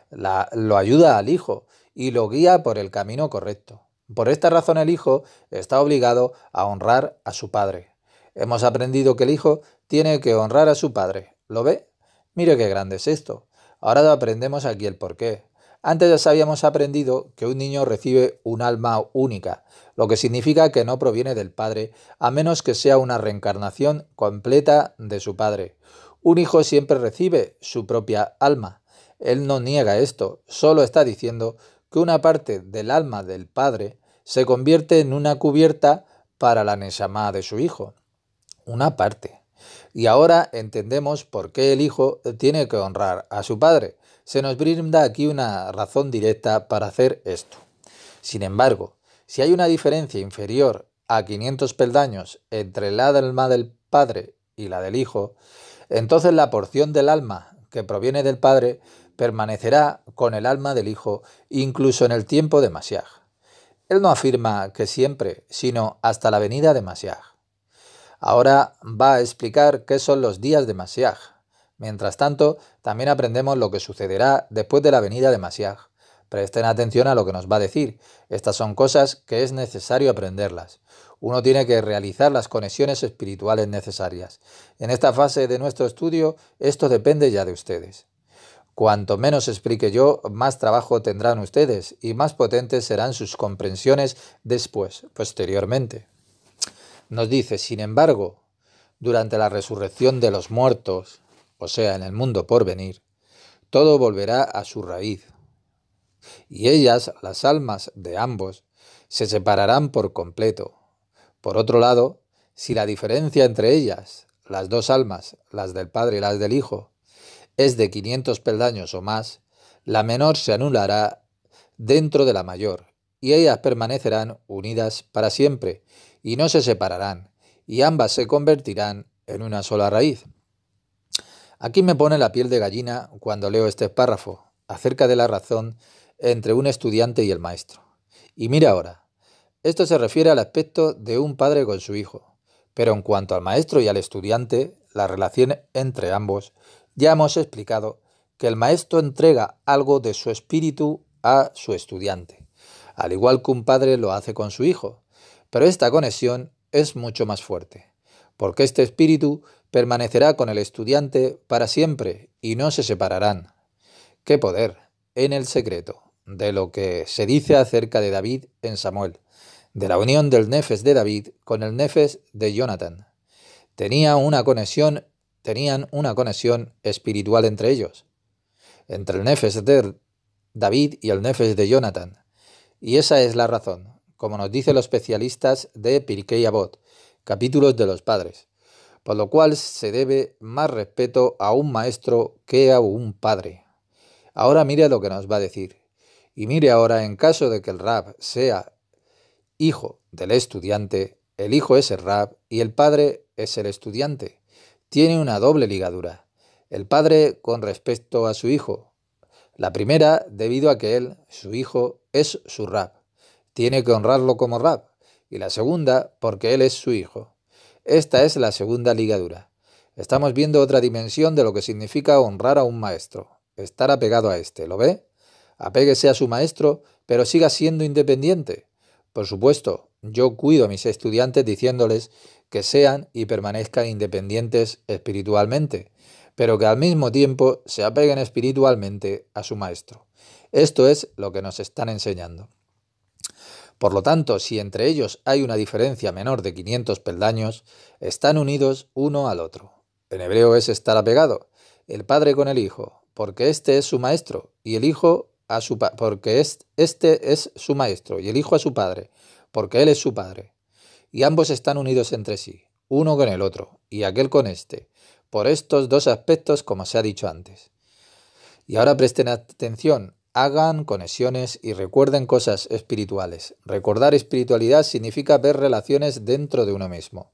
Lo ayuda al hijo y lo guía por el camino correcto. Por esta razón el hijo está obligado a honrar a su padre. Hemos aprendido que el hijo tiene que honrar a su padre. ¿Lo ve? Mire qué grande es esto. Ahora aprendemos aquí el porqué. Antes ya habíamos aprendido que un niño recibe un alma única, lo que significa que no proviene del padre, a menos que sea una reencarnación completa de su padre. Un hijo siempre recibe su propia alma. Él no niega esto, solo está diciendo que una parte del alma del padre se convierte en una cubierta para la neshama de su hijo. Una parte. Y ahora entendemos por qué el hijo tiene que honrar a su padre. Se nos brinda aquí una razón directa para hacer esto. Sin embargo, si hay una diferencia inferior a 500 peldaños entre el alma del padre y la del hijo, entonces la porción del alma que proviene del padre permanecerá con el alma del hijo incluso en el tiempo de Mashiach. Él no afirma que siempre, sino hasta la venida de Mashiach. Ahora va a explicar qué son los días de Mashiach. Mientras tanto, también aprendemos lo que sucederá después de la venida de Mashiach. Presten atención a lo que nos va a decir. Estas son cosas que es necesario aprenderlas. Uno tiene que realizar las conexiones espirituales necesarias. En esta fase de nuestro estudio, esto depende ya de ustedes. Cuanto menos explique yo, más trabajo tendrán ustedes y más potentes serán sus comprensiones posteriormente. Nos dice, sin embargo, durante la resurrección de los muertos, o sea, en el mundo por venir, todo volverá a su raíz. Y ellas, las almas de ambos, se separarán por completo. Por otro lado, si la diferencia entre ellas, las dos almas, las del Padre y las del Hijo, es de 500 peldaños o más, la menor se anulará dentro de la mayor, y ellas permanecerán unidas para siempre, y no se separarán, y ambas se convertirán en una sola raíz. Aquí me pone la piel de gallina cuando leo este párrafo, acerca de la razón entre un estudiante y el maestro. Y mira ahora, esto se refiere al aspecto de un padre con su hijo, pero en cuanto al maestro y al estudiante, la relación entre ambos, ya hemos explicado que el maestro entrega algo de su espíritu a su estudiante, al igual que un padre lo hace con su hijo, pero esta conexión es mucho más fuerte, porque este espíritu permanecerá con el estudiante para siempre y no se separarán. ¡Qué poder! En el secreto de lo que se dice acerca de David en Samuel, de la unión del nefes de David con el nefes de Jonatán. Tenían una conexión espiritual entre ellos, entre el nefes de David y el nefes de Jonatán. Y esa es la razón, como nos dicen los especialistas de Pirkei Avot, capítulos de los padres, por lo cual se debe más respeto a un maestro que a un padre. Ahora mire lo que nos va a decir. Y mire ahora, en caso de que el rab sea hijo del estudiante, el hijo es el rab y el padre es el estudiante. Tiene una doble ligadura. El padre con respecto a su hijo. La primera, debido a que él, su hijo, es su rab. Tiene que honrarlo como rab. Y la segunda, porque él es su hijo. Esta es la segunda ligadura. Estamos viendo otra dimensión de lo que significa honrar a un maestro. Estar apegado a este, ¿lo ve? Apéguese a su maestro, pero siga siendo independiente. Por supuesto, yo cuido a mis estudiantes diciéndoles que sean y permanezcan independientes espiritualmente, pero que al mismo tiempo se apeguen espiritualmente a su maestro. Esto es lo que nos están enseñando. Por lo tanto, si entre ellos hay una diferencia menor de 500 peldaños, están unidos uno al otro. En hebreo es estar apegado, el padre con el hijo, porque este es su maestro, y el hijo a su porque este es su maestro, y el hijo a su padre, porque él es su padre. Y ambos están unidos entre sí, uno con el otro, y aquel con este, por estos dos aspectos como se ha dicho antes. Y ahora presten atención, hagan conexiones y recuerden cosas espirituales. Recordar espiritualidad significa ver relaciones dentro de uno mismo.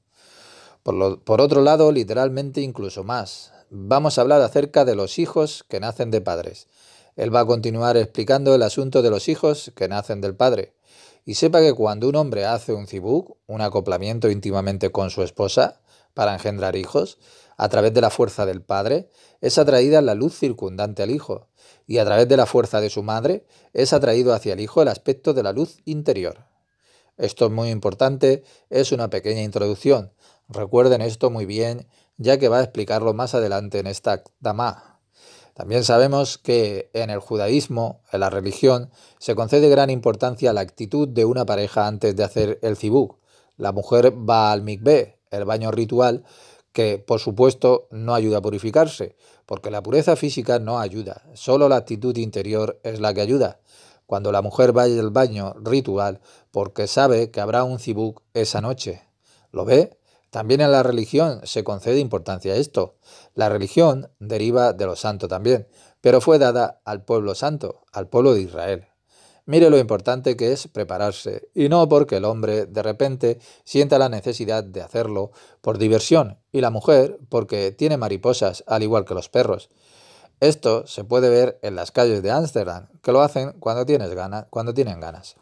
Por otro lado, literalmente incluso más. Vamos a hablar acerca de los hijos que nacen de padres. Él va a continuar explicando el asunto de los hijos que nacen del padre. Y sepa que cuando un hombre hace un zibuk, un acoplamiento íntimamente con su esposa, para engendrar hijos, a través de la fuerza del padre, es atraída la luz circundante al hijo, y a través de la fuerza de su madre, es atraído hacia el hijo el aspecto de la luz interior. Esto es muy importante, es una pequeña introducción. Recuerden esto muy bien, ya que va a explicarlo más adelante en esta Damá. También sabemos que en el judaísmo, en la religión, se concede gran importancia a la actitud de una pareja antes de hacer el zibuk. La mujer va al mikvé, el baño ritual, que por supuesto no ayuda a purificarse, porque la pureza física no ayuda, solo la actitud interior es la que ayuda. Cuando la mujer va al baño ritual, porque sabe que habrá un zibuk esa noche. ¿Lo ve? También en la religión se concede importancia a esto. La religión deriva de lo santo también, pero fue dada al pueblo santo, al pueblo de Israel. Mire lo importante que es prepararse, y no porque el hombre de repente sienta la necesidad de hacerlo por diversión, y la mujer porque tiene mariposas, al igual que los perros. Esto se puede ver en las calles de Ámsterdam, que lo hacen cuando tienen ganas.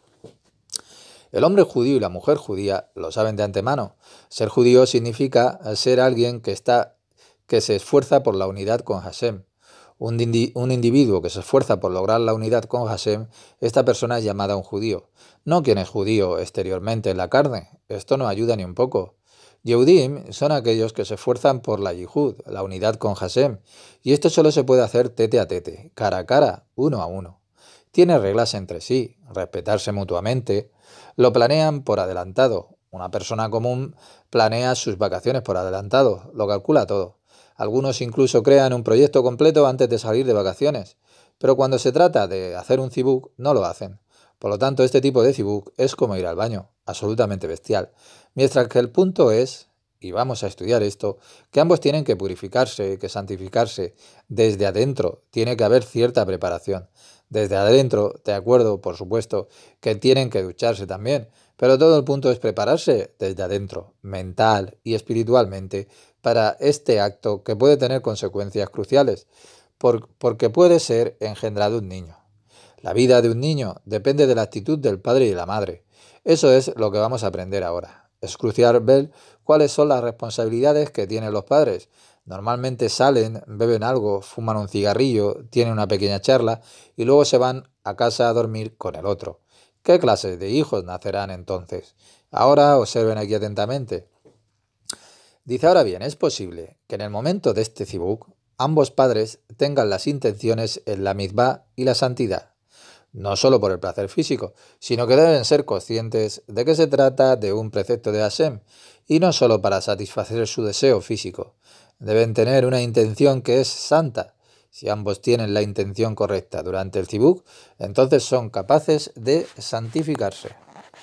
El hombre judío y la mujer judía lo saben de antemano. Ser judío significa ser alguien que se esfuerza por la unidad con Hashem. Un individuo que se esfuerza por lograr la unidad con Hashem, esta persona es llamada un judío. No quien es judío exteriormente en la carne, esto no ayuda ni un poco. Yehudim son aquellos que se esfuerzan por la yihud, la unidad con Hashem, y esto solo se puede hacer tete a tete, cara a cara, uno a uno. Tiene reglas entre sí, respetarse mutuamente, lo planean por adelantado. Una persona común planea sus vacaciones por adelantado, lo calcula todo. Algunos incluso crean un proyecto completo antes de salir de vacaciones, pero cuando se trata de hacer un zibuk no lo hacen. Por lo tanto, este tipo de zibuk es como ir al baño, absolutamente bestial. Mientras que el punto es, y vamos a estudiar esto, que ambos tienen que purificarse, que santificarse. Desde adentro tiene que haber cierta preparación. Desde adentro, de acuerdo, por supuesto, que tienen que ducharse también, pero todo el punto es prepararse desde adentro, mental y espiritualmente, para este acto que puede tener consecuencias cruciales, porque puede ser engendrado un niño. La vida de un niño depende de la actitud del padre y de la madre. Eso es lo que vamos a aprender ahora. Es crucial ver cuáles son las responsabilidades que tienen los padres. Normalmente salen, beben algo, fuman un cigarrillo, tienen una pequeña charla y luego se van a casa a dormir con el otro. ¿Qué clases de hijos nacerán entonces? Ahora observen aquí atentamente. Dice, ahora bien, es posible que en el momento de este zibuk ambos padres tengan las intenciones en la mitzvah y la santidad, no solo por el placer físico, sino que deben ser conscientes de que se trata de un precepto de Hashem, y no solo para satisfacer su deseo físico. Deben tener una intención que es santa. Si ambos tienen la intención correcta durante el zibuk, entonces son capaces de santificarse.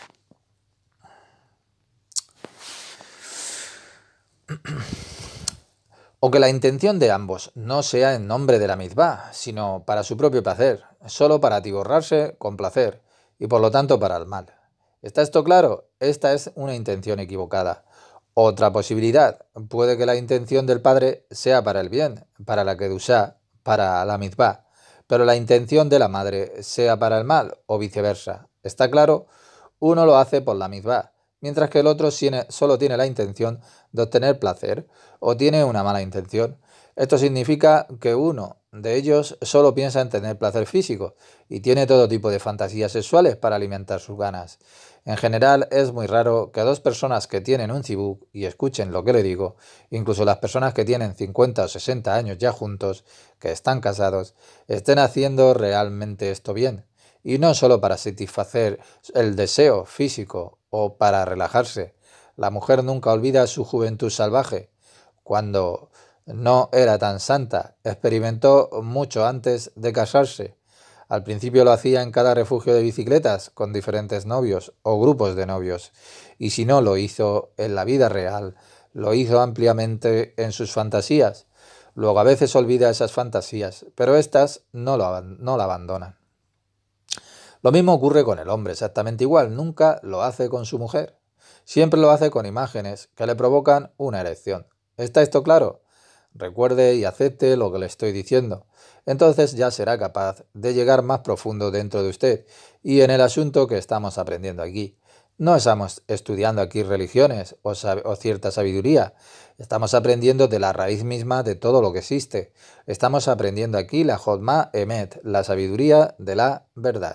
O que la intención de ambos no sea en nombre de la mitzvah, sino para su propio placer, solo para atiborrarse con placer, y por lo tanto para el mal. ¿Está esto claro? Esta es una intención equivocada. Otra posibilidad, puede que la intención del padre sea para el bien, para la kedushá, para la mitzvah, pero la intención de la madre sea para el mal, o viceversa. ¿Está claro? Uno lo hace por la mitzvah, mientras que el otro solo tiene la intención de obtener placer, o tiene una mala intención. Esto significa que uno de ellos solo piensa en tener placer físico y tiene todo tipo de fantasías sexuales para alimentar sus ganas. En general es muy raro que dos personas que tienen un zibuk, y escuchen lo que le digo, incluso las personas que tienen 50 o 60 años ya juntos, que están casados, estén haciendo realmente esto bien. Y no solo para satisfacer el deseo físico o para relajarse. La mujer nunca olvida su juventud salvaje. Cuando no era tan santa, experimentó mucho antes de casarse. Al principio lo hacía en cada refugio de bicicletas con diferentes novios o grupos de novios. Y si no lo hizo en la vida real, lo hizo ampliamente en sus fantasías. Luego a veces olvida esas fantasías, pero éstas no la abandonan. Lo mismo ocurre con el hombre, exactamente igual, nunca lo hace con su mujer. Siempre lo hace con imágenes que le provocan una erección. ¿Está esto claro? Recuerde y acepte lo que le estoy diciendo. Entonces ya será capaz de llegar más profundo dentro de usted y en el asunto que estamos aprendiendo aquí. No estamos estudiando aquí religiones o cierta sabiduría. Estamos aprendiendo de la raíz misma de todo lo que existe. Estamos aprendiendo aquí la Jodma Emet, la sabiduría de la verdad.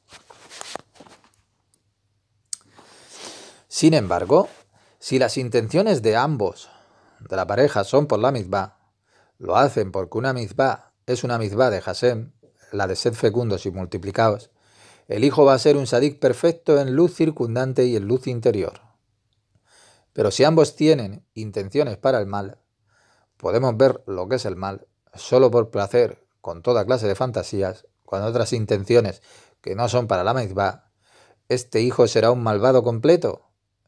Sin embargo, si las intenciones de ambos, de la pareja, son por la mitzvah, lo hacen porque una mitzvah es una mitzvah de Hashem, la de sed fecundos y multiplicados, el hijo va a ser un sadik perfecto en luz circundante y en luz interior. Pero si ambos tienen intenciones para el mal, podemos ver lo que es el mal solo por placer, con toda clase de fantasías, con otras intenciones que no son para la mitzvah, este hijo será un malvado completo.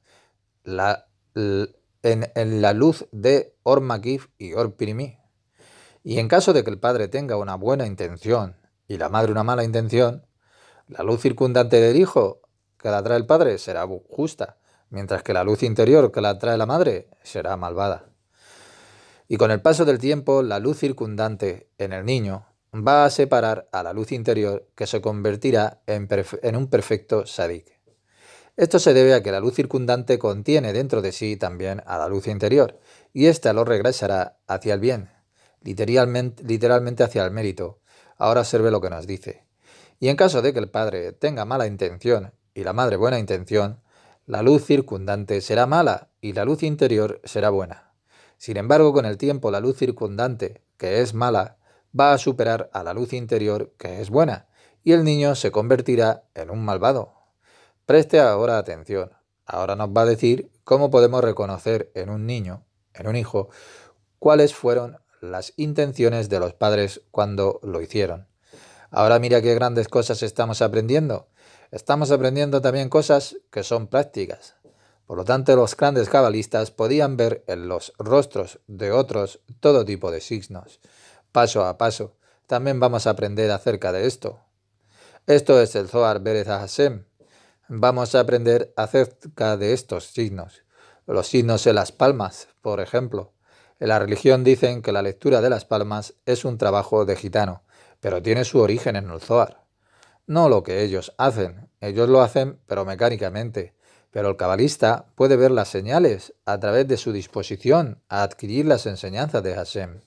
En la luz de Or Makif y Or Pirimi. Y en caso de que el padre tenga una buena intención y la madre una mala intención, la luz circundante del hijo que la trae el padre será justa, mientras que la luz interior que la trae la madre será malvada. Y con el paso del tiempo, la luz circundante en el niño va a separar a la luz interior que se convertirá en un perfecto sadik. Esto se debe a que la luz circundante contiene dentro de sí también a la luz interior, y ésta lo regresará hacia el bien, literalmente hacia el mérito. Ahora observe lo que nos dice. Y en caso de que el padre tenga mala intención y la madre buena intención, la luz circundante será mala y la luz interior será buena. Sin embargo, con el tiempo la luz circundante, que es mala, va a superar a la luz interior, que es buena, y el niño se convertirá en un malvado. Preste ahora atención. Ahora nos va a decir cómo podemos reconocer en un niño, en un hijo, cuáles fueron las intenciones de los padres cuando lo hicieron. Ahora mira qué grandes cosas estamos aprendiendo. Estamos aprendiendo también cosas que son prácticas. Por lo tanto, los grandes cabalistas podían ver en los rostros de otros todo tipo de signos. Paso a paso, también vamos a aprender acerca de esto. Esto es el Zohar Bereth Hashem. Vamos a aprender acerca de estos signos. Los signos en las palmas, por ejemplo. En la religión dicen que la lectura de las palmas es un trabajo de gitano, pero tiene su origen en el Zohar. No lo que ellos lo hacen pero mecánicamente. Pero el cabalista puede ver las señales a través de su disposición a adquirir las enseñanzas de Hashem.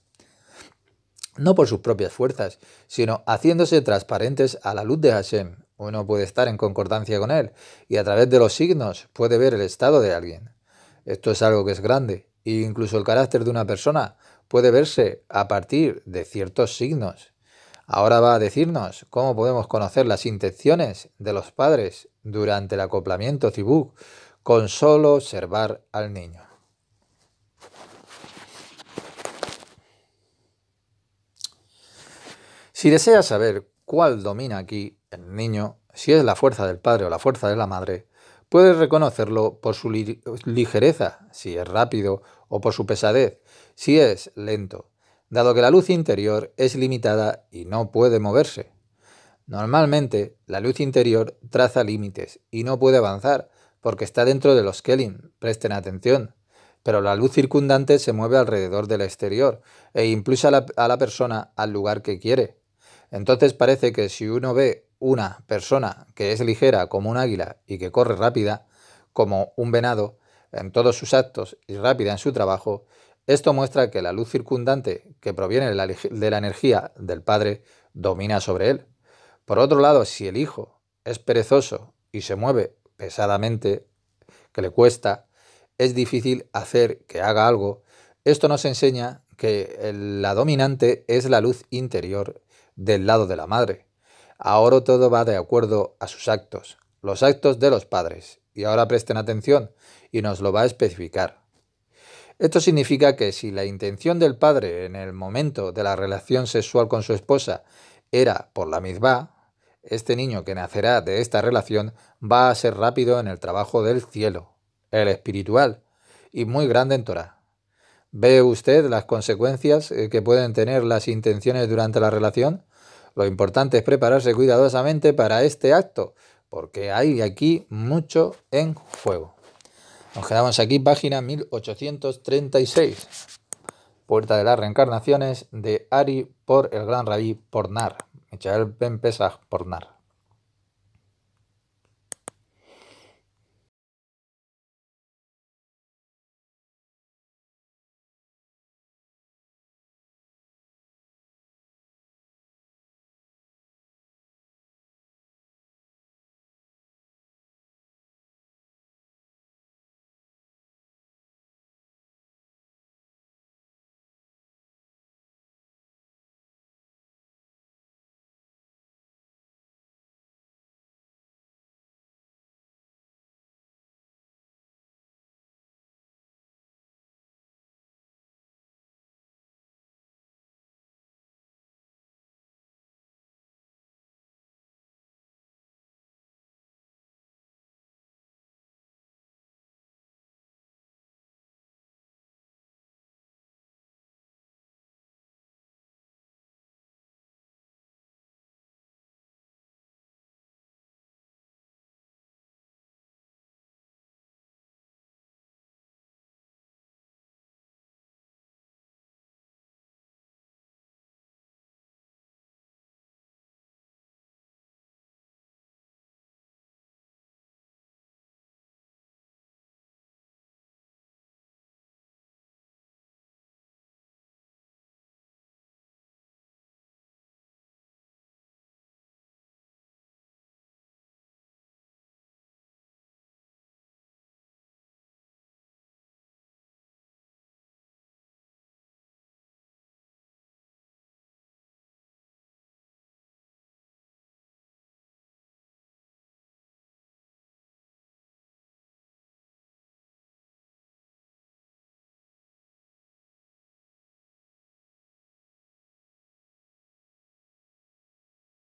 No por sus propias fuerzas, sino haciéndose transparentes a la luz de Hashem. Uno puede estar en concordancia con él y a través de los signos puede ver el estado de alguien. Esto es algo que es grande e incluso el carácter de una persona puede verse a partir de ciertos signos. Ahora va a decirnos cómo podemos conocer las intenciones de los padres durante el acoplamiento Cibuk con solo observar al niño. Si deseas saber cuál domina aquí el niño, si es la fuerza del padre o la fuerza de la madre, puedes reconocerlo por su ligereza, si es rápido, o por su pesadez, si es lento, dado que la luz interior es limitada y no puede moverse. Normalmente, la luz interior traza límites y no puede avanzar porque está dentro de los Kelin, presten atención, pero la luz circundante se mueve alrededor del exterior e impulsa a la persona al lugar que quiere. Entonces parece que si uno ve una persona que es ligera como un águila y que corre rápida como un venado en todos sus actos y rápida en su trabajo, esto muestra que la luz circundante que proviene de la energía del padre domina sobre él. Por otro lado, si el hijo es perezoso y se mueve pesadamente, que le cuesta, es difícil hacer que haga algo, esto nos enseña que la dominante es la luz interior del lado de la madre. Ahora todo va de acuerdo a sus actos, los actos de los padres. Y ahora presten atención y nos lo va a especificar. Esto significa que si la intención del padre en el momento de la relación sexual con su esposa era por la mitzvá, este niño que nacerá de esta relación va a ser rápido en el trabajo del cielo, el espiritual, y muy grande en Torah. ¿Ve usted las consecuencias que pueden tener las intenciones durante la relación? Lo importante es prepararse cuidadosamente para este acto, porque hay aquí mucho en juego. Nos quedamos aquí, página 1836. Puerta de las Reencarnaciones de Ari por el Gran Rabí Pornar. Michael Ben Pesach Pornar.